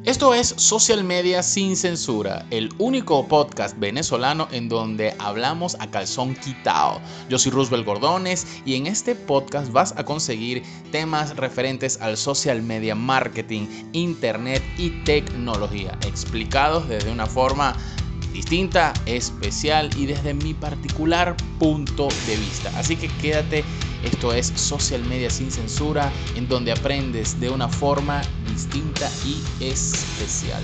Esto es Social Media Sin Censura, el único podcast venezolano en donde hablamos a calzón quitado. Yo soy Roosevelt Gordones y en este podcast vas a conseguir temas referentes al social media marketing, internet y tecnología, explicados desde una forma distinta, especial y desde mi particular punto de vista. Así que quédate, esto es Social Media Sin Censura, en donde aprendes de una forma distinta y especial.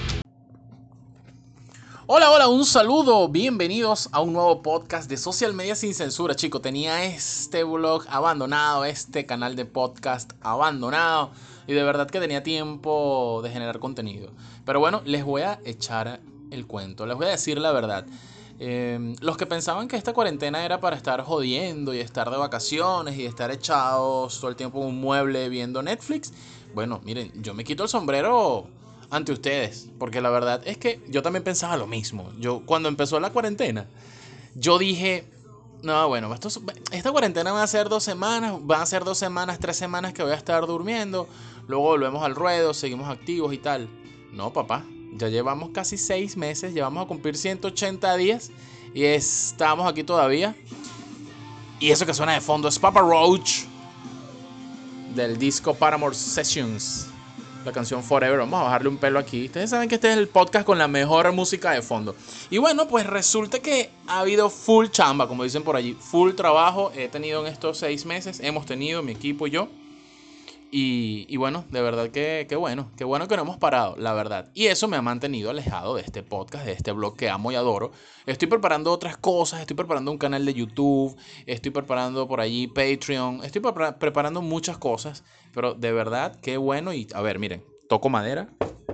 Hola, un saludo, bienvenidos a un nuevo podcast de Social Media Sin Censura. Chicos, tenía este blog abandonado, este canal de podcast abandonado y de verdad que tenía tiempo de generar contenido. Pero bueno, les voy a echar el cuento, les voy a decir la verdad. Los que pensaban que esta cuarentena era para estar jodiendo y estar de vacaciones y estar echados todo el tiempo en un mueble viendo Netflix, bueno, miren, yo me quito el sombrero ante ustedes, porque la verdad es que yo también pensaba lo mismo. Yo cuando empezó la cuarentena, yo dije, no, bueno, esta cuarentena va a ser 2 semanas, van a ser 2 semanas, 3 semanas que voy a estar durmiendo, luego volvemos al ruedo, seguimos activos y tal. No, papá, ya llevamos casi 6 meses, llevamos a cumplir 180 días y estamos aquí todavía. Y eso que suena de fondo es Papa Roach del disco Paramore Sessions, la canción Forever. Vamos a bajarle un pelo aquí. Ustedes saben que este es el podcast con la mejor música de fondo. Y bueno, pues resulta que ha habido full chamba, como dicen por allí. Full trabajo he tenido en estos 6 meses. Hemos tenido, mi equipo y yo. Y bueno, de verdad que bueno. Qué bueno que no hemos parado, la verdad. Y eso me ha mantenido alejado de este podcast, de este blog que amo y adoro. Estoy preparando otras cosas. Estoy preparando un canal de YouTube. Estoy preparando por allí Patreon. Estoy preparando muchas cosas. Pero de verdad, qué bueno. Y a ver, miren, toco madera.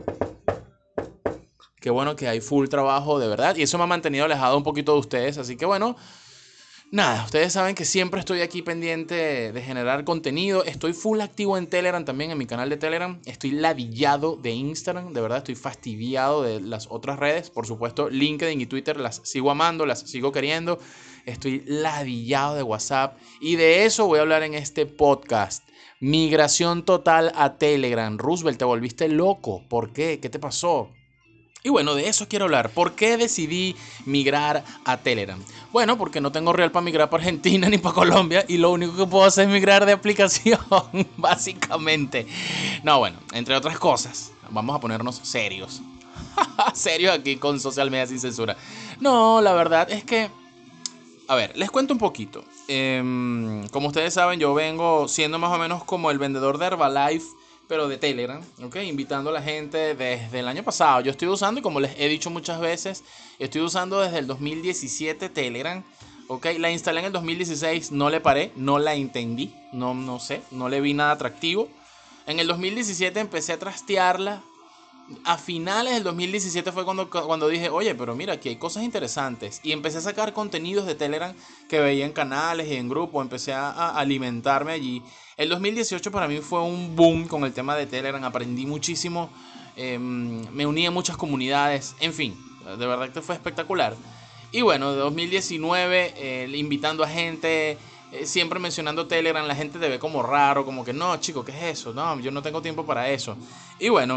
Qué bueno que hay full trabajo, de verdad. Y eso me ha mantenido alejado un poquito de ustedes. Así que bueno, nada, ustedes saben que siempre estoy aquí pendiente de generar contenido. Estoy full activo en Telegram también, en mi canal de Telegram. Estoy ladillado de Instagram, de verdad estoy fastidiado de las otras redes. Por supuesto, LinkedIn y Twitter las sigo amando, las sigo queriendo. Estoy ladillado de WhatsApp y de eso voy a hablar en este podcast. Migración total a Telegram. Roosevelt, te volviste loco. ¿Por qué? ¿Qué te pasó? Y bueno, de eso quiero hablar. ¿Por qué decidí migrar a Telegram? Bueno, porque no tengo real para migrar para Argentina ni para Colombia y lo único que puedo hacer es migrar de aplicación, básicamente. No, bueno, entre otras cosas, vamos a ponernos serios. Serios aquí con Social Media Sin Censura. No, la verdad es que, a ver, les cuento un poquito. Como ustedes saben, yo vengo siendo más o menos como el vendedor de Herbalife, pero de Telegram, ¿ok? Invitando a la gente desde el año pasado. Yo estoy usando, y como les he dicho muchas veces, estoy usando desde el 2017 Telegram, ¿ok? La instalé en el 2016, no le paré, no la entendí, no sé, no le vi nada atractivo. En el 2017 empecé a trastearla. A finales del 2017 fue cuando dije, oye, pero mira, aquí hay cosas interesantes. Y empecé a sacar contenidos de Telegram que veía en canales y en grupos. Empecé a alimentarme allí. El 2018 para mí fue un boom con el tema de Telegram. Aprendí muchísimo. Me uní a muchas comunidades. En fin, de verdad que fue espectacular. Y bueno, de 2019 invitando a gente. Siempre mencionando Telegram, la gente te ve como raro, como que no, chico, ¿qué es eso? No, yo no tengo tiempo para eso. Y bueno,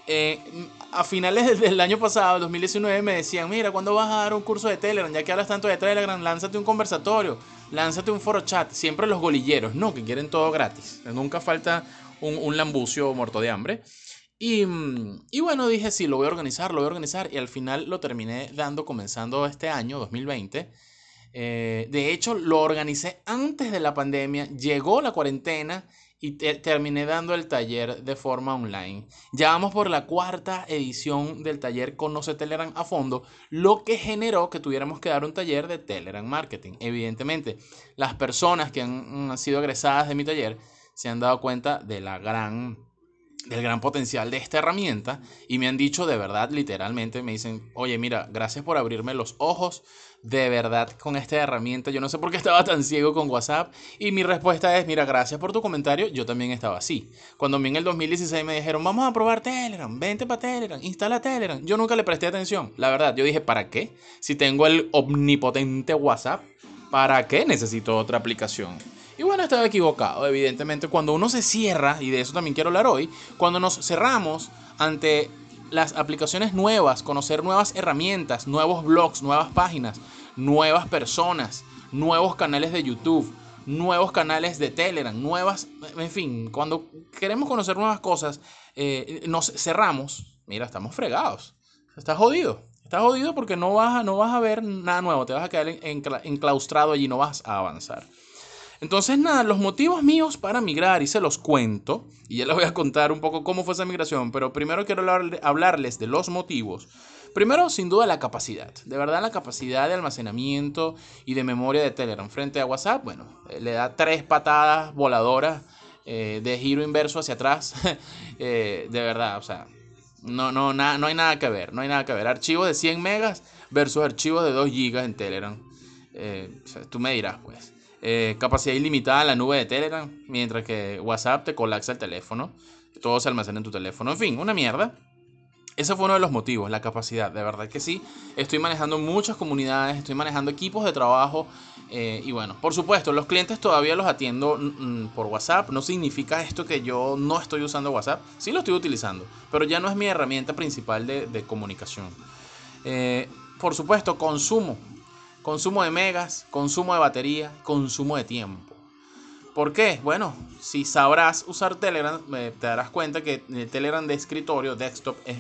a finales del año pasado, 2019, me decían, mira, ¿cuándo vas a dar un curso de Telegram? Ya que hablas tanto de Telegram, lánzate un conversatorio, lánzate un foro chat. Siempre los golilleros, no, que quieren todo gratis. Nunca falta un lambucio muerto de hambre. Y bueno, dije, sí, lo voy a organizar. Y al final lo terminé dando comenzando este año, 2020. De hecho, lo organicé antes de la pandemia, llegó la cuarentena y terminé dando el taller de forma online. Ya vamos por la 4ª edición del taller Conoce Telegram a fondo, lo que generó que tuviéramos que dar un taller de Telegram Marketing. Evidentemente, las personas que han sido egresadas de mi taller se han dado cuenta del gran potencial de esta herramienta y me han dicho de verdad, literalmente, me dicen, oye, mira, gracias por abrirme los ojos, de verdad, con esta herramienta, yo no sé por qué estaba tan ciego con WhatsApp, y mi respuesta es, mira, gracias por tu comentario, yo también estaba así. Cuando a mí en el 2016 me dijeron, vamos a probar Telegram, vente para Telegram, instala Telegram, yo nunca le presté atención, la verdad, yo dije, ¿para qué? Si tengo el omnipotente WhatsApp, ¿para qué necesito otra aplicación? Y bueno, estaba equivocado, evidentemente. Cuando uno se cierra, y de eso también quiero hablar hoy, cuando nos cerramos ante las aplicaciones nuevas, conocer nuevas herramientas, nuevos blogs, nuevas páginas, nuevas personas, nuevos canales de YouTube, nuevos canales de Telegram, nuevas, en fin, cuando queremos conocer nuevas cosas, nos cerramos, mira, estamos fregados, estás jodido. Estás jodido porque no vas a ver nada nuevo, te vas a quedar enclaustrado allí, no vas a avanzar. Entonces, nada, los motivos míos para migrar, y se los cuento, y ya les voy a contar un poco cómo fue esa migración, pero primero quiero hablarles de los motivos. Primero, sin duda, la capacidad. De verdad, la capacidad de almacenamiento y de memoria de Telegram frente a WhatsApp, bueno, le da 3 patadas voladoras de giro inverso hacia atrás. De verdad, o sea, no hay nada que ver, no hay nada que ver. Archivos de 100 megas versus archivos de 2 gigas en Telegram. O sea, tú me dirás, pues. Capacidad ilimitada en la nube de Telegram, mientras que WhatsApp te colapsa el teléfono, todo se almacena en tu teléfono, en fin, una mierda. Ese fue uno de los motivos, la capacidad, de verdad que sí. Estoy manejando muchas comunidades, estoy manejando equipos de trabajo y bueno, por supuesto, los clientes todavía los atiendo por WhatsApp. No significa esto que yo no estoy usando WhatsApp, sí lo estoy utilizando, pero ya no es mi herramienta principal de comunicación. Por supuesto, consumo de megas, consumo de batería, consumo de tiempo. ¿Por qué? Bueno, si sabrás usar Telegram, te darás cuenta que el Telegram de escritorio, desktop, es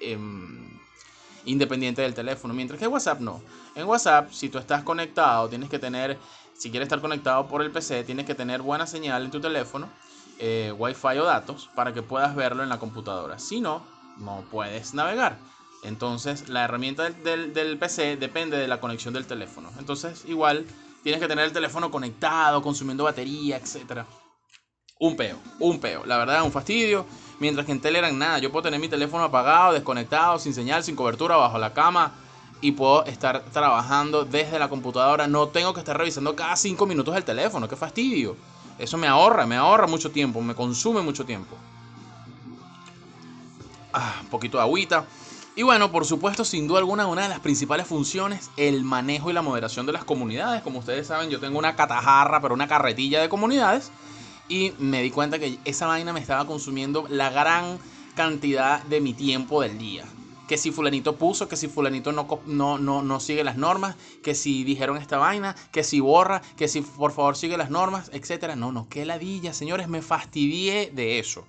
independiente del teléfono, mientras que WhatsApp no. En WhatsApp, si tú estás conectado, si quieres estar conectado por el PC, tienes que tener buena señal en tu teléfono, Wi-Fi o datos, para que puedas verlo en la computadora. Si no, no puedes navegar. Entonces, la herramienta del PC depende de la conexión del teléfono. Entonces, igual, tienes que tener el teléfono conectado, consumiendo batería, etc. Un peo. La verdad es un fastidio. Mientras que en Telegram, nada. Yo puedo tener mi teléfono apagado, desconectado, sin señal, sin cobertura, bajo la cama. Y puedo estar trabajando desde la computadora. No tengo que estar revisando cada 5 minutos el teléfono. ¡Qué fastidio! Eso me ahorra mucho tiempo. Me consume mucho tiempo. Un poquito de agüita. Y bueno, por supuesto, sin duda alguna, una de las principales funciones, el manejo y la moderación de las comunidades. Como ustedes saben, yo tengo una catajarra, pero una carretilla de comunidades. Y me di cuenta que esa vaina me estaba consumiendo la gran cantidad de mi tiempo del día. Que si fulanito puso, que si fulanito no sigue las normas, que si dijeron esta vaina, que si borra, que si por favor sigue las normas, etcétera. No, qué ladilla, señores, me fastidié de eso.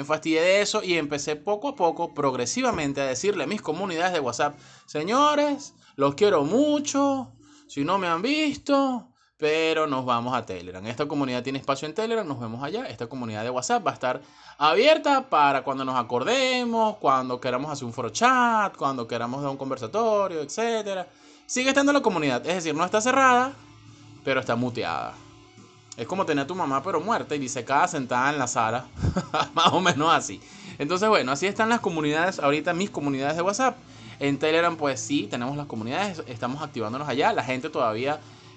Y empecé poco a poco, progresivamente, a decirle a mis comunidades de WhatsApp: señores, los quiero mucho, si no me han visto, pero nos vamos a Telegram. Esta comunidad tiene espacio en Telegram, nos vemos allá. Esta comunidad de WhatsApp va a estar abierta para cuando nos acordemos, cuando queramos hacer un foro chat, cuando queramos dar un conversatorio, etcétera. Sigue estando la comunidad, es decir, no está cerrada, pero está muteada. Es como tener a tu mamá pero muerta y disecada sentada en la sala. Más o menos así. Entonces, bueno, así están las comunidades. Ahorita mis comunidades de WhatsApp. En Telegram, pues sí, tenemos las comunidades. Estamos activándonos allá. La gente todavía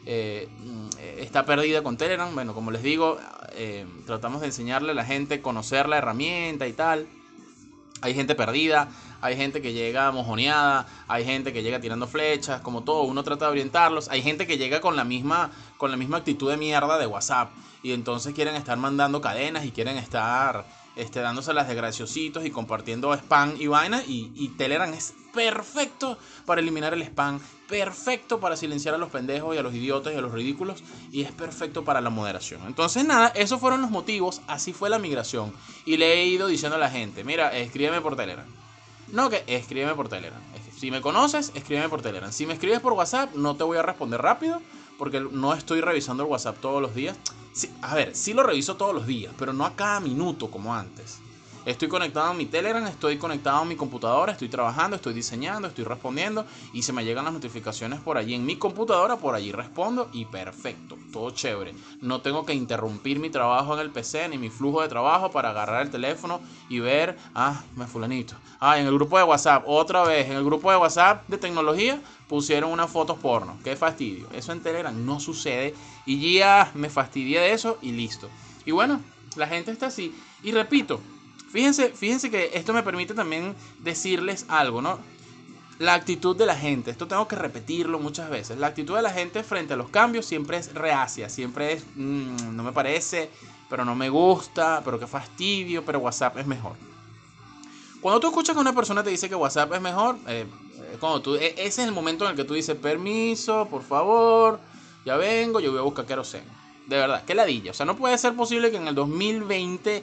está perdida con Telegram. Bueno, como les digo, tratamos de enseñarle a la gente, conocer la herramienta y tal. Hay gente perdida, hay gente que llega mojoneada, hay gente que llega tirando flechas, como todo, uno trata de orientarlos. Hay gente que llega con la misma actitud de mierda de WhatsApp y entonces quieren estar mandando cadenas y quieren estar dándoselas de graciositos y compartiendo spam y vaina. Y Telegram es perfecto para eliminar el spam, perfecto para silenciar a los pendejos y a los idiotas y a los ridículos, y es perfecto para la moderación. Entonces nada, esos fueron los motivos, así fue la migración. Y le he ido diciendo a la gente: mira, escríbeme por Telegram. No, que escríbeme por Telegram. Si me conoces, escríbeme por Telegram. Si me escribes por WhatsApp, no te voy a responder rápido, porque no estoy revisando el WhatsApp todos los días. Sí, a ver, sí lo reviso todos los días, pero no a cada minuto como antes. Estoy conectado a mi Telegram, estoy conectado a mi computadora, estoy trabajando, estoy diseñando, estoy respondiendo y se me llegan las notificaciones por allí en mi computadora, por allí respondo y perfecto, todo chévere. No tengo que interrumpir mi trabajo en el PC ni mi flujo de trabajo para agarrar el teléfono y ver, me fulanito. En el grupo de WhatsApp, otra vez, en el grupo de WhatsApp de tecnología pusieron unas fotos porno. Qué fastidio. Eso en Telegram no sucede y ya me fastidié de eso y listo. Y bueno, la gente está así. Y repito, Fíjense que esto me permite también decirles algo, ¿no? La actitud de la gente, esto tengo que repetirlo muchas veces. La actitud de la gente frente a los cambios siempre es reacia, siempre es no me parece, pero no me gusta, pero qué fastidio, pero WhatsApp es mejor. Cuando tú escuchas que una persona te dice que WhatsApp es mejor, ese es el momento en el que tú dices, permiso, por favor, ya vengo, yo voy a buscar queroseno. De verdad, qué ladilla. O sea, no puede ser posible que en el 2020,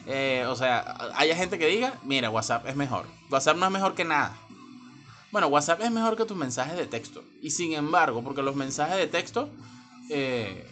haya gente que diga, mira, WhatsApp es mejor. WhatsApp no es mejor que nada. Bueno, WhatsApp es mejor que tus mensajes de texto. Y sin embargo, porque los mensajes de texto eh,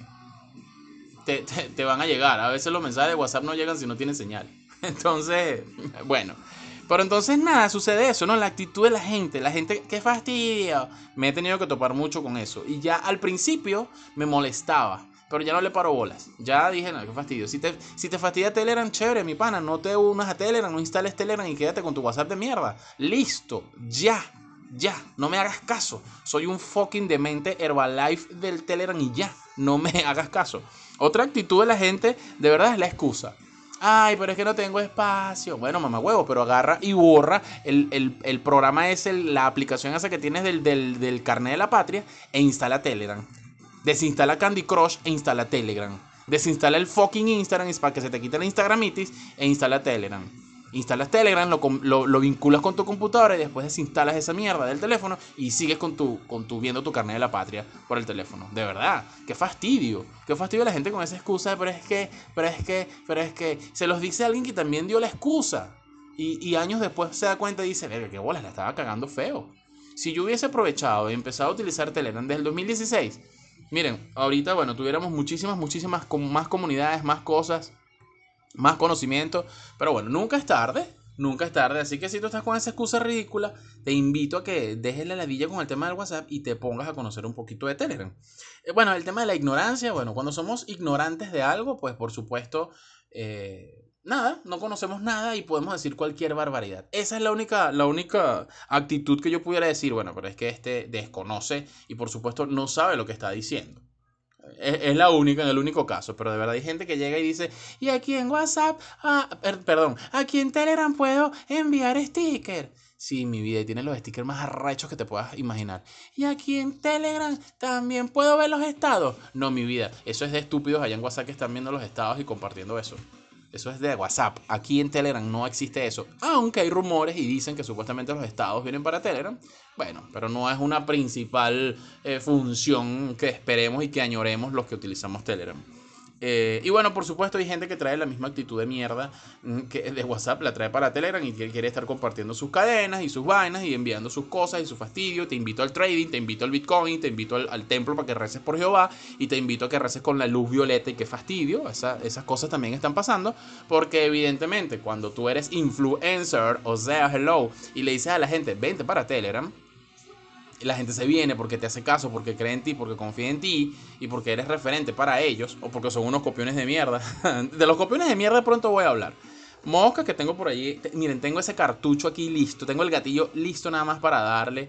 te van a llegar. A veces los mensajes de WhatsApp no llegan si no tienen señal. Entonces, bueno. Pero entonces nada, sucede eso, ¿no? La actitud de la gente, qué fastidio. Me he tenido que topar mucho con eso. Y ya al principio me molestaba. Pero ya no le paro bolas. Ya dije, no, qué fastidio. Si te fastidia Telegram, chévere, mi pana. No te unas a Telegram, no instales Telegram y quédate con tu WhatsApp de mierda. Listo, ya. Ya, no me hagas caso. Soy un fucking demente Herbalife del Telegram y ya, no me hagas caso. Otra actitud de la gente, de verdad, es la excusa. Ay, pero es que no tengo espacio. Bueno, mamá huevo, pero agarra y borra el programa ese, la aplicación esa que tienes del carnet de la patria e instala Telegram. Desinstala Candy Crush e instala Telegram. Desinstala el fucking Instagram para que se te quite la Instagramitis e instala Telegram. Instalas Telegram, lo vinculas con tu computadora y después desinstalas esa mierda del teléfono y sigues con tu viendo tu carnet de la patria por el teléfono. De verdad, qué fastidio. Qué fastidio la gente con esa excusa de pero es que se los dice a alguien que también dio la excusa. Y años después se da cuenta y dice, verga, qué bolas, la estaba cagando feo. Si yo hubiese aprovechado y empezado a utilizar Telegram desde el 2016, miren, ahorita, bueno, tuviéramos muchísimas más comunidades, más cosas, más conocimiento, pero bueno, nunca es tarde, así que si tú estás con esa excusa ridícula, te invito a que dejes la ladilla con el tema del WhatsApp y te pongas a conocer un poquito de Telegram. Bueno, el tema de la ignorancia, bueno, cuando somos ignorantes de algo, pues por supuesto, nada, no conocemos nada y podemos decir cualquier barbaridad. Esa es la única actitud que yo pudiera decir, bueno, pero es que este desconoce y por supuesto no sabe lo que está diciendo. Es la única, en el único caso, pero de verdad hay gente que llega y dice, y aquí en WhatsApp, perdón, aquí en Telegram puedo enviar sticker. Sí, mi vida, y tiene los stickers más arrechos que te puedas imaginar. Y aquí en Telegram también puedo ver los estados. No, mi vida, eso es de estúpidos allá en WhatsApp que están viendo los estados y compartiendo eso. Eso es de WhatsApp. Aquí en Telegram no existe eso. Aunque hay rumores y dicen que supuestamente los estados vienen para Telegram. Bueno, pero no es una principal función que esperemos y que añoremos los que utilizamos Telegram. Y bueno, por supuesto hay gente que trae la misma actitud de mierda que de WhatsApp, la trae para Telegram y quiere estar compartiendo sus cadenas y sus vainas y enviando sus cosas y su fastidio. Te invito al trading, te invito al Bitcoin, te invito al templo para que reces por Jehová y te invito a que reces con la luz violeta y qué fastidio. Esas cosas también están pasando porque evidentemente cuando tú eres influencer, o sea, hello, y le dices a la gente, vente para Telegram, la gente se viene porque te hace caso, porque cree en ti, porque confía en ti y porque eres referente para ellos o porque son unos copiones de mierda. De los copiones de mierda pronto voy a hablar. Mosca que tengo por allí, miren, tengo ese cartucho aquí listo, tengo el gatillo listo nada más para darle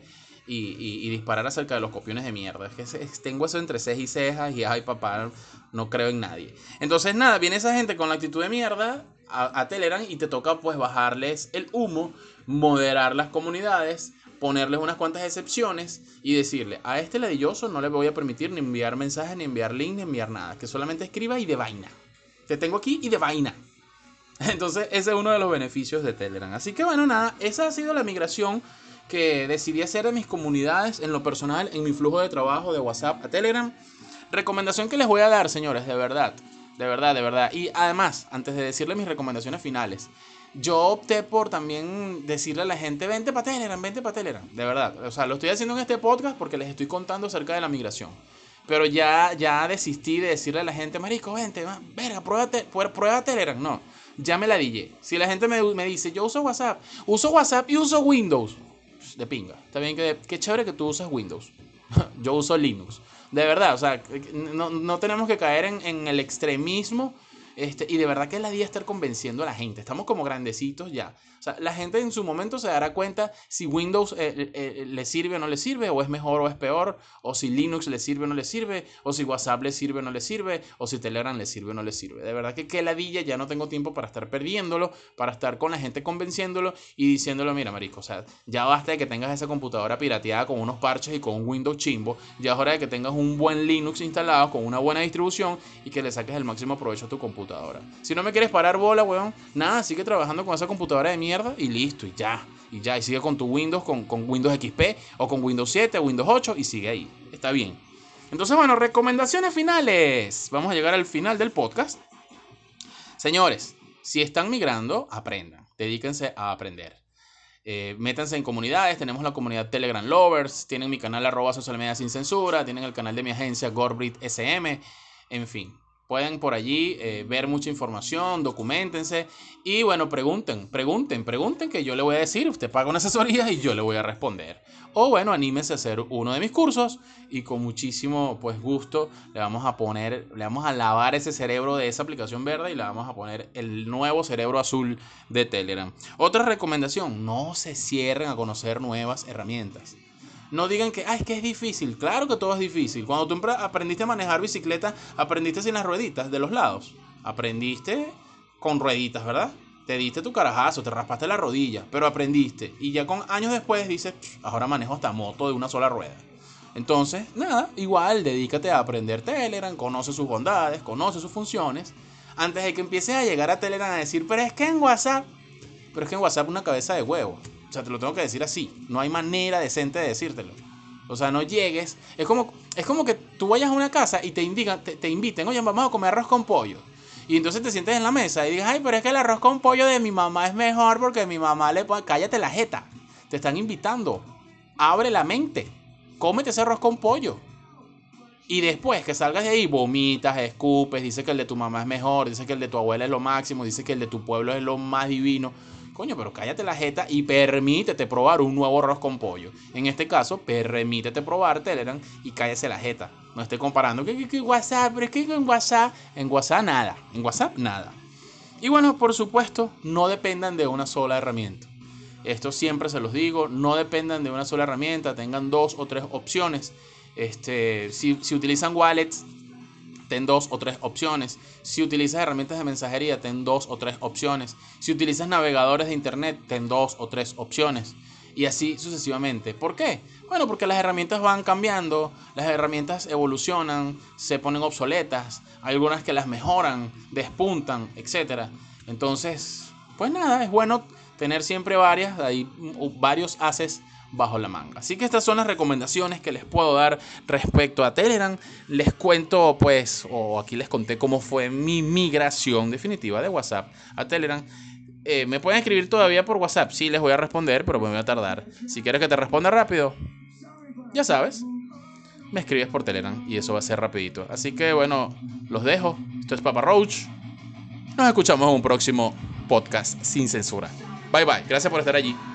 y disparar acerca de los copiones de mierda. Es que tengo eso entre ceja y cejas y ay papá, no creo en nadie. Entonces nada, viene esa gente con la actitud de mierda a Telegram y te toca pues bajarles el humo, moderar las comunidades, ponerles unas cuantas excepciones y decirle, a este ladilloso no le voy a permitir ni enviar mensajes, ni enviar links, ni enviar nada, que solamente escriba y de vaina. Te tengo aquí y de vaina. Entonces ese es uno de los beneficios de Telegram. Así que bueno, nada, esa ha sido la migración que decidí hacer de mis comunidades en lo personal, en mi flujo de trabajo de WhatsApp a Telegram. Recomendación que les voy a dar, señores, de verdad. De verdad, de verdad. Y además, antes de decirles mis recomendaciones finales, yo opté por también decirle a la gente, vente para Telegram, vente para Telegram. De verdad. O sea, lo estoy haciendo en este podcast porque les estoy contando acerca de la migración. Pero ya desistí de decirle a la gente, marico, vente, verga, prueba Telegram. No, ya me la dije. Si la gente me dice, yo uso WhatsApp y uso Windows. De pinga. Está bien que chévere que tú usas Windows. Yo uso Linux. De verdad, o sea, no tenemos que caer en el extremismo Y de verdad que es la día estar convenciendo a la gente. Estamos como grandecitos ya. O sea, la gente en su momento se dará cuenta si Windows le sirve o no le sirve, o es mejor o es peor, o si Linux le sirve o no le sirve, o si WhatsApp le sirve o no le sirve, o si Telegram le sirve o no le sirve. De verdad que qué ladilla, ya no tengo tiempo para estar perdiéndolo, para estar con la gente convenciéndolo y diciéndolo, mira, marico, o sea, ya basta de que tengas esa computadora pirateada con unos parches y con un Windows chimbo, ya es hora de que tengas un buen Linux instalado con una buena distribución y que le saques el máximo provecho a tu computadora. Si no me quieres parar bola, weón, nada, sigue trabajando con esa computadora de mierda y listo, y ya, y sigue con tu Windows, con Windows XP o con Windows 7 o Windows 8 y sigue ahí, está bien. Entonces, bueno, recomendaciones finales. Vamos a llegar al final del podcast. Señores, si están migrando, aprendan, dedíquense a aprender. Métanse en comunidades, tenemos la comunidad Telegram Lovers, tienen mi canal @socialmedia sin censura, tienen el canal de mi agencia Gorbrit SM, en fin, pueden por allí ver mucha información, documentense y bueno, pregunten que yo le voy a decir, usted paga una asesoría y yo le voy a responder. O bueno, anímese a hacer uno de mis cursos y con muchísimo pues gusto le vamos a lavar ese cerebro de esa aplicación verde y le vamos a poner el nuevo cerebro azul de Telegram. Otra recomendación, no se cierren a conocer nuevas herramientas. No digan que, es que es difícil. Claro que todo es difícil. Cuando tú aprendiste a manejar bicicleta, aprendiste sin las rueditas de los lados. Aprendiste con rueditas, ¿verdad? Te diste tu carajazo, te raspaste la rodilla, pero aprendiste. Y ya con años después dices, ahora manejo hasta moto de una sola rueda. Entonces, nada, igual, dedícate a aprender Telegram, conoce sus bondades, conoce sus funciones, antes de que empieces a llegar a Telegram a decir, pero es que en WhatsApp es una cabeza de huevo. O sea, te lo tengo que decir así. No hay manera decente de decírtelo. O sea, no llegues. Es como que tú vayas a una casa y te inviten, oye, vamos a comer arroz con pollo. Y entonces te sientes en la mesa y digas, ay, pero es que el arroz con pollo de mi mamá es mejor porque mi mamá le pone... Cállate la jeta. Te están invitando. Abre la mente. Cómete ese arroz con pollo. Y después que salgas de ahí, vomitas, escupes, dices que el de tu mamá es mejor, dices que el de tu abuela es lo máximo, dices que el de tu pueblo es lo más divino. Coño, pero cállate la jeta y permítete probar un nuevo arroz con pollo. En este caso, permítete probar Telegram y cállese la jeta. No esté comparando que WhatsApp, pero es que en WhatsApp nada. En WhatsApp nada. Y bueno, por supuesto, no dependan de una sola herramienta. Esto siempre se los digo, no dependan de una sola herramienta, tengan 2 o 3 opciones. Si utilizan wallets, ten 2 o 3 opciones. Si utilizas herramientas de mensajería, ten 2 o 3 opciones. Si utilizas navegadores de internet, ten 2 o 3 opciones. Y así sucesivamente. ¿Por qué? Bueno, porque las herramientas van cambiando, las herramientas evolucionan, se ponen obsoletas, hay algunas que las mejoran, despuntan, etc. Entonces, pues nada, es bueno tener siempre varios haces bajo la manga. Así que estas son las recomendaciones que les puedo dar respecto a Telegram. Les cuento o aquí les conté cómo fue mi migración definitiva de WhatsApp a Telegram. Me pueden escribir todavía por WhatsApp, sí les voy a responder, pero me voy a tardar. Si quieres que te responda rápido, ya sabes, me escribes por Telegram y eso va a ser rapidito. Así que bueno, los dejo. Esto es Papa Roach. Nos escuchamos en un próximo podcast sin censura. Bye bye, gracias por estar allí.